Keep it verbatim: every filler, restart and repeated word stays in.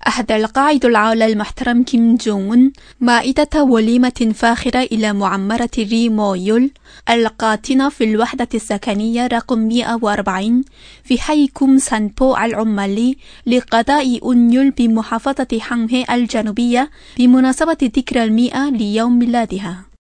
أهدى القائد العالي المحترم كيم جونغ أون مائدة وليمة فاخرة إلى معمرة ري مو يول القاطنة في الوحدة السكنية رقم مئة وأربعين في حي كوم سانبو العمالي لقضاء أون يول بمحافظة هانغهي الجنوبية بمناسبة ذكرى المئة ليوم ميلادها.